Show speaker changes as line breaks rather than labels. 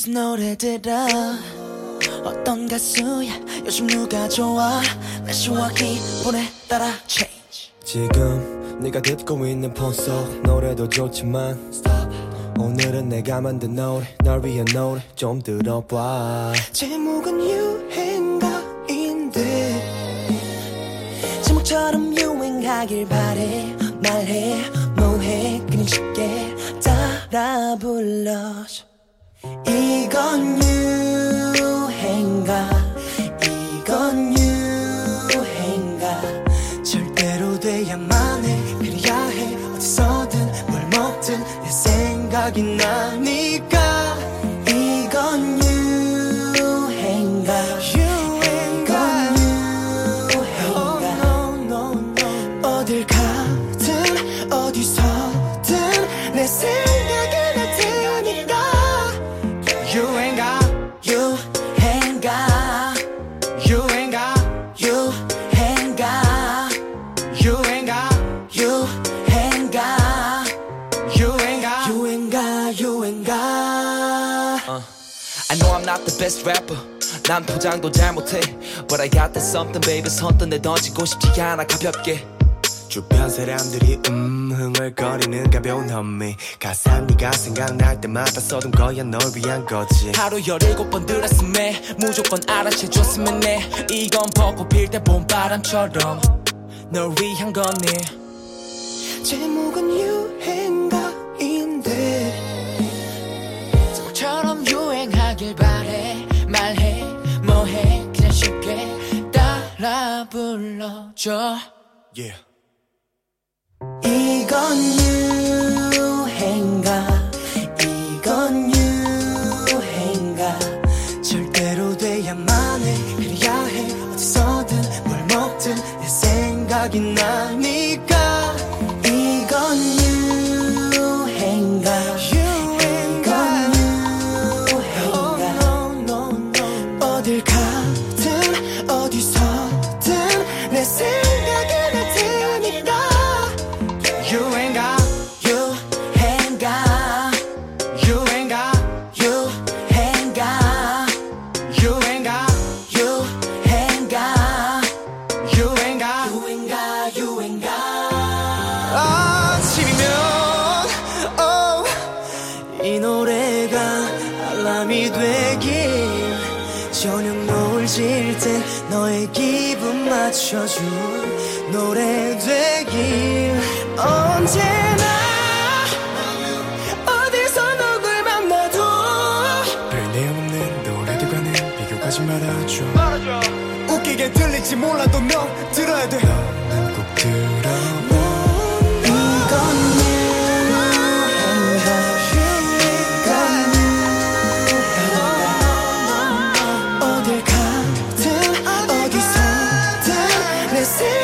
무슨 노래 들어 어떤 가수야 요즘 누가 좋아 날씨와 기분에 따라 change
지금 네가 듣고 있는 폰 속 노래도 좋지만 오늘은 내가 만든 노래 널 위한 노래 좀 들어봐
제목은 유행가인데 제목처럼 유행하길 바래 말해 뭐해 그냥 쉽게 따라 불러줘 이건 유행가 이건 유행가 절대로 돼야만 해 그래야 해 어디서든 뭘 먹든 내 생각이 나니까 이건 유행가 이건 유행가 어딜 가든 어디서든 내 생각이 나니까 유행가 유행가 유행가 유행가 유행가 유행가 유행가 유행가 유행가
I know I'm not the best rapper 난 포장도 잘 못해 But I got that something baby 선뜻 내 던지고 싶지 않아 가볍게
주변 사람들이 흥얼거리는 가벼운 험미 가사 네가 생각날 때마다 써둔 거야 널 위한 거지
하루 17번 들었음에 무조건 알아채줬으면 해 이건 벚꽃 필 때 봄바람처럼 널 위한 거니
제목은 유행가인데 제목처럼 유행하길 바래 말해 뭐해 그냥 쉽게 따라 불러줘
yeah.
이건 유행가 이건 유행가 절대로 돼야만 해 그래야 해 어디서든 뭘 먹든 내 생각이 나니까 이건 유행가 이건 유행가 어딜 가든 어디서든 내 생각이 나니까 유행가 유행가 유행가 유행가 유행가 유행가 유행가 유행가 유행가 아침이면 이 노래가 알람이 되길 저녁 노을 질 때 너의 기분 맞춰준 노래 되길 언제나 어디서 누굴 만나도
별 내용 없는 노래들과는 비교하지 말아줘
웃기게 들릴지 몰라도 넌 들어야 돼
너는 꼭 들어
이건 유행가 이건 유행가 어딜 가든 어디서든 내